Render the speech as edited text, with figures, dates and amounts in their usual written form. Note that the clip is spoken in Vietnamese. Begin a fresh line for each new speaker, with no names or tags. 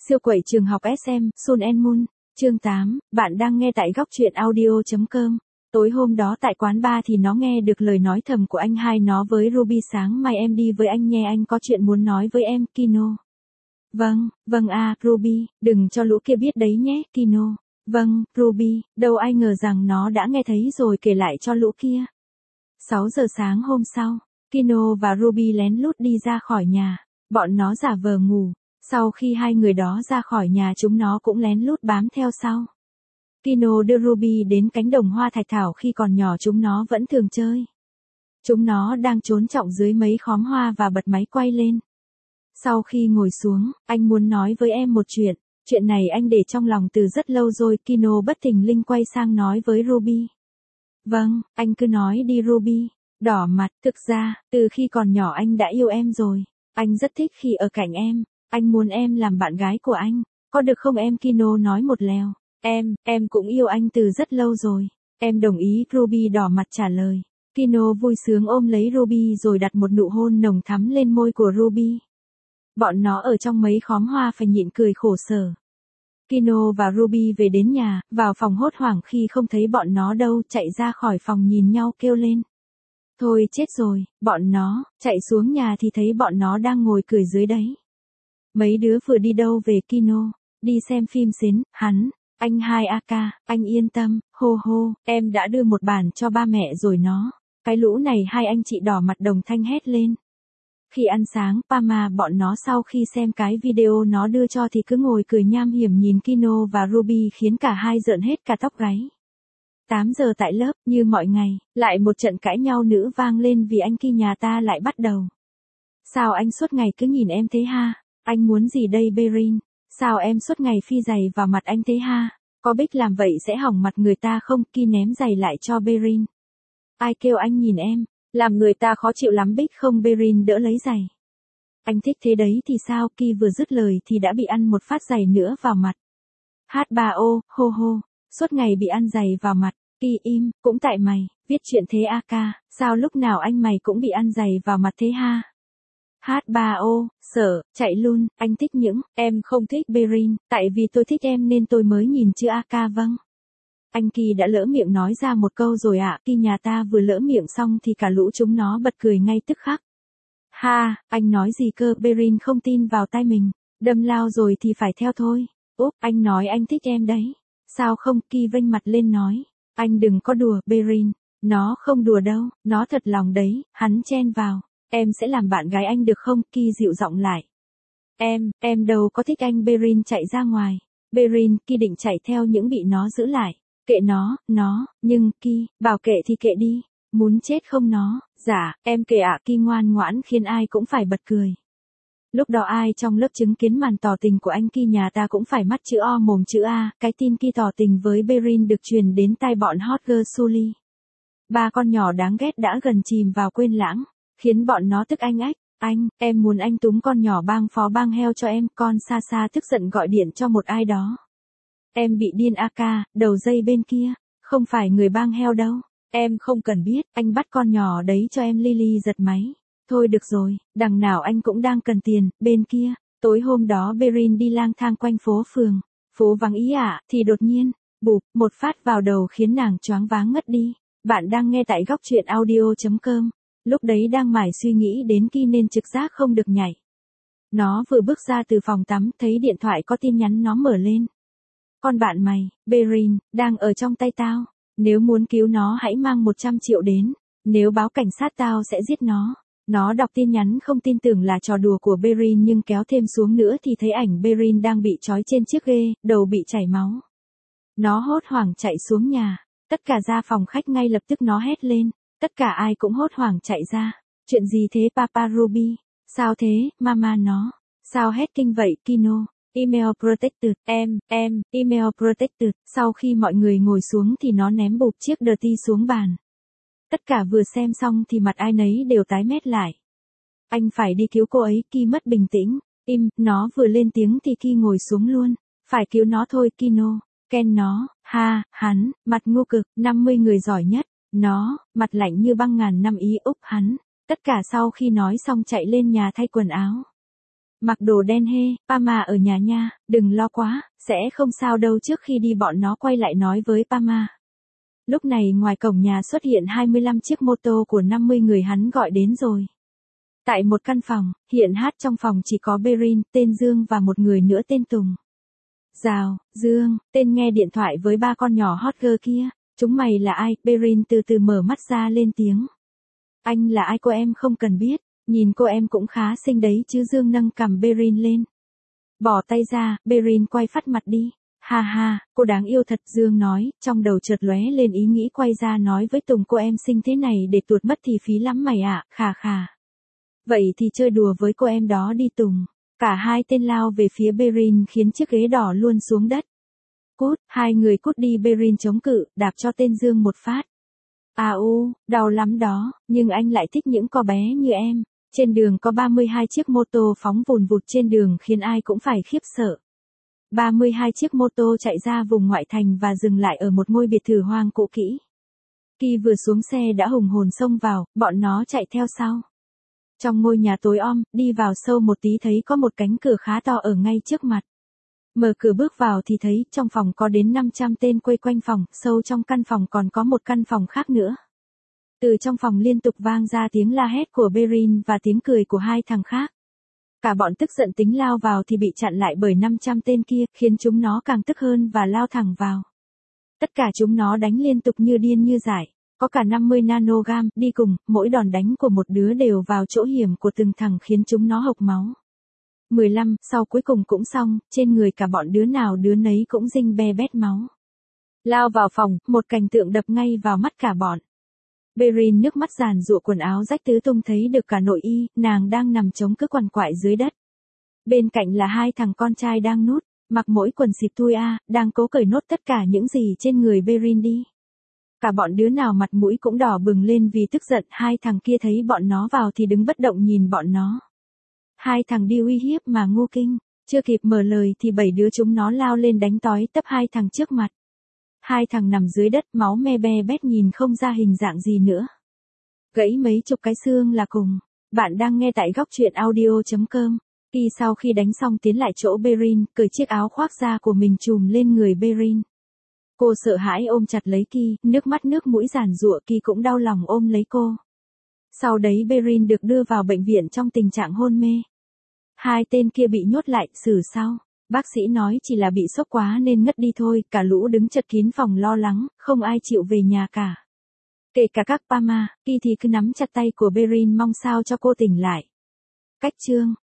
Siêu quẩy trường học SM, Sun and Moon, chương 8, bạn đang nghe tại góc truyện audio.com. Tối hôm đó tại quán bar thì nó nghe được lời nói thầm của anh hai nó với Ruby. Sáng mai em đi với anh nhé, anh có chuyện muốn nói với em, Kino. Vâng Ruby, đừng cho lũ kia biết đấy nhé, Kino. Vâng, Ruby, đâu ai ngờ rằng nó đã nghe thấy rồi kể lại cho lũ kia. 6 giờ sáng hôm sau, Kino và Ruby lén lút đi ra khỏi nhà, bọn nó giả vờ ngủ. Sau khi hai người đó ra khỏi nhà, chúng nó cũng lén lút bám theo sau. Kino đưa Ruby đến cánh đồng hoa thạch thảo khi còn nhỏ, chúng nó vẫn thường chơi. Chúng nó đang trốn trọng dưới mấy khóm hoa và bật máy quay lên. Sau khi ngồi xuống, anh muốn nói với em một chuyện. Chuyện này anh để trong lòng từ rất lâu rồi. Kino bất thình lình quay sang nói với Ruby. Vâng, anh cứ nói đi Ruby. Đỏ mặt, thực ra, từ khi còn nhỏ anh đã yêu em rồi. Anh rất thích khi ở cạnh em. Anh muốn em làm bạn gái của anh. Có được không em? Kino nói một lèo. Em cũng yêu anh từ rất lâu rồi. Em đồng ý, Ruby đỏ mặt trả lời. Kino vui sướng ôm lấy Ruby rồi đặt một nụ hôn nồng thắm lên môi của Ruby. Bọn nó ở trong mấy khóm hoa phải nhịn cười khổ sở. Kino và Ruby về đến nhà, vào phòng hốt hoảng khi không thấy bọn nó đâu, chạy ra khỏi phòng nhìn nhau kêu lên. Thôi chết rồi, bọn nó, chạy xuống nhà thì thấy bọn nó đang ngồi cười dưới đấy. Mấy đứa vừa đi đâu về? Kino, đi xem phim xín, anh hai Aka, anh yên tâm, hô, em đã đưa một bản cho ba mẹ rồi nó. Cái lũ này, hai anh chị đỏ mặt đồng thanh hét lên. Khi ăn sáng, Pama bọn nó sau khi xem cái video nó đưa cho thì cứ ngồi cười nham hiểm nhìn Kino và Ruby khiến cả hai rợn hết cả tóc gáy. 8 giờ tại lớp, như mọi ngày, lại một trận cãi nhau nữa vang lên vì anh Ki nhà ta lại bắt đầu. Sao anh suốt ngày cứ nhìn em thế ha? Anh muốn gì đây Berin? Sao em suốt ngày phi giày vào mặt anh thế ha? Có biết làm vậy sẽ hỏng mặt người ta không? Ki ném giày lại cho Berin. Ai kêu anh nhìn em? Làm người ta khó chịu lắm biết không? Berin đỡ lấy giày. Anh thích thế đấy thì sao? Ki vừa dứt lời thì đã bị ăn một phát giày nữa vào mặt. H3O, hô, suốt ngày bị ăn giày vào mặt. Ki im, cũng tại mày, viết chuyện thế Aka, sao lúc nào anh mày cũng bị ăn giày vào mặt thế ha? H3O, sợ, chạy luôn, anh thích những, em không thích Berin, tại vì tôi thích em nên tôi mới nhìn chứ Aka. Vâng. Anh Ki đã lỡ miệng nói ra một câu rồi ạ. Ki nhà ta vừa lỡ miệng xong thì cả lũ chúng nó bật cười ngay tức khắc. Ha, anh nói gì cơ? Berin không tin vào tai mình, đâm lao rồi thì phải theo thôi. Úp, anh nói anh thích em đấy. Sao không? Ki vênh mặt lên nói. Anh đừng có đùa, Berin. Nó không đùa đâu, nó thật lòng đấy. Hắn chen vào. Em sẽ làm bạn gái anh được không? Ki dịu giọng lại. Em đâu có thích anh. Berin chạy ra ngoài. Berin, Ki định chạy theo những bị nó giữ lại. Kệ nó, nhưng, Ki, bảo kệ thì kệ đi. Muốn chết không nó? Dạ, em kệ ạ. Ki ngoan ngoãn khiến ai cũng phải bật cười. Lúc đó ai trong lớp chứng kiến màn tỏ tình của anh Ki nhà ta cũng phải mắt chữ O mồm chữ A. Cái tin Ki tỏ tình với Berin được truyền đến tai bọn Hot Girl Sully. Ba con nhỏ đáng ghét đã gần chìm vào quên lãng, khiến bọn nó tức anh ách. Em muốn anh túm con nhỏ bang phó bang heo cho em. Con Sa tức giận gọi điện cho một ai đó. Em bị điên Aka, đầu dây bên kia, không phải người bang heo đâu. Em không cần biết, anh bắt con nhỏ đấy cho em. Lily giật máy. Thôi được rồi, đằng nào anh cũng đang cần tiền. Bên kia, tối hôm đó Berin đi lang thang quanh phố phường, phố vắng ý thì đột nhiên, bụp, một phát vào đầu khiến nàng choáng váng ngất đi. Bạn đang nghe tại góc truyện audio.com. Lúc đấy đang mải suy nghĩ đến Ki nên trực giác không được nhảy. Nó vừa bước ra từ phòng tắm thấy điện thoại có tin nhắn nó mở lên. Con bạn mày, Berin, đang ở trong tay tao. Nếu muốn cứu nó hãy mang 100 triệu đến. Nếu báo cảnh sát tao sẽ giết nó. Nó đọc tin nhắn không tin tưởng là trò đùa của Berin nhưng kéo thêm xuống nữa thì thấy ảnh Berin đang bị trói trên chiếc ghê, đầu bị chảy máu. Nó hốt hoảng chạy xuống nhà. Tất cả ra phòng khách ngay lập tức nó hét lên. Tất cả ai cũng hốt hoảng chạy ra. Chuyện gì thế Papa Ruby? Sao thế, Mama nó? Sao hét kinh vậy Kino? Email protected, email protected. Sau khi mọi người ngồi xuống thì nó ném bụp chiếc dirty xuống bàn. Tất cả vừa xem xong thì mặt ai nấy đều tái mét lại. Anh phải đi cứu cô ấy. Ki mất bình tĩnh. Nó vừa lên tiếng thì Ki ngồi xuống luôn. Phải cứu nó thôi Kino. Ken nó, hắn, mặt ngu cực, 50 người giỏi nhất. Nó, mặt lạnh như băng ngàn năm ý Úc hắn. Tất cả sau khi nói xong chạy lên nhà thay quần áo. Mặc đồ đen hê, Pama ở nhà nha, đừng lo quá, sẽ không sao đâu. Trước khi đi bọn nó quay lại nói với Pama. Lúc này ngoài cổng nhà xuất hiện 25 chiếc mô tô của 50 người hắn gọi đến rồi. Tại một căn phòng, hiện hát trong phòng chỉ có Berin, tên Dương và một người nữa tên Tùng. Rào, Dương, tên nghe điện thoại với ba con nhỏ hot girl kia. Chúng mày là ai? Berin từ từ mở mắt ra lên tiếng. Anh là ai cô em không cần biết, nhìn cô em cũng khá xinh đấy chứ. Dương nâng cằm Berin lên. Bỏ tay ra, Berin quay phắt mặt đi. Ha ha, cô đáng yêu thật. Dương nói, trong đầu chợt lóe lên ý nghĩ quay ra nói với Tùng cô em xinh thế này để tuột mất thì phí lắm mày ạ, khà khà. Vậy thì chơi đùa với cô em đó đi Tùng. Cả hai tên lao về phía Berin khiến chiếc ghế đỏ luôn xuống đất. Cút, hai người cút đi. Berin chống cự, đạp cho tên Dương một phát. Đau lắm đó, nhưng anh lại thích những cô bé như em. Trên đường có 32 chiếc mô tô phóng vùn vụt trên đường khiến ai cũng phải khiếp sợ. 32 chiếc mô tô chạy ra vùng ngoại thành và dừng lại ở một ngôi biệt thự hoang cũ kỹ. Khi vừa xuống xe đã hùng hồn xông vào, bọn nó chạy theo sau. Trong ngôi nhà tối om, đi vào sâu một tí thấy có một cánh cửa khá to ở ngay trước mặt. Mở cửa bước vào thì thấy trong phòng có đến 500 tên quây quanh phòng, sâu trong căn phòng còn có một căn phòng khác nữa. Từ trong phòng liên tục vang ra tiếng la hét của Berin và tiếng cười của hai thằng khác. Cả bọn tức giận tính lao vào thì bị chặn lại bởi 500 tên kia, khiến chúng nó càng tức hơn và lao thẳng vào. Tất cả chúng nó đánh liên tục như điên như dại, có cả 50 nanogam đi cùng, mỗi đòn đánh của một đứa đều vào chỗ hiểm của từng thằng khiến chúng nó hộc máu. 15, sau cuối cùng cũng xong, trên người cả bọn đứa nào đứa nấy cũng rinh be bét máu. Lao vào phòng, một cảnh tượng đập ngay vào mắt cả bọn. Berin nước mắt giàn giụa quần áo rách tứ tung thấy được cả nội y, nàng đang nằm chống cứ quằn quại dưới đất. Bên cạnh là hai thằng con trai đang nút, mặc mỗi quần xịt thui đang cố cởi nốt tất cả những gì trên người Berin đi. Cả bọn đứa nào mặt mũi cũng đỏ bừng lên vì tức giận, hai thằng kia thấy bọn nó vào thì đứng bất động nhìn bọn nó. Hai thằng đi uy hiếp mà ngu kinh, chưa kịp mở lời thì 7 đứa chúng nó lao lên đánh tói tấp hai thằng trước mặt. Hai thằng nằm dưới đất máu me be bét nhìn không ra hình dạng gì nữa. Gãy mấy chục cái xương là cùng. Bạn đang nghe tại góc truyện audio.com. Kỳ sau khi đánh xong tiến lại chỗ Berin, cởi chiếc áo khoác da của mình trùm lên người Berin. Cô sợ hãi ôm chặt lấy Kỳ, nước mắt nước mũi giàn giụa. Kỳ cũng đau lòng ôm lấy cô. Sau đấy Berin được đưa vào bệnh viện trong tình trạng hôn mê. Hai tên kia bị nhốt lại, xử sau. Bác sĩ nói chỉ là bị sốc quá nên ngất đi thôi, cả lũ đứng chật kín phòng lo lắng, không ai chịu về nhà cả. Kể cả các Pama, Kỳ thì cứ nắm chặt tay của Berin mong sao cho cô tỉnh lại. Cách chương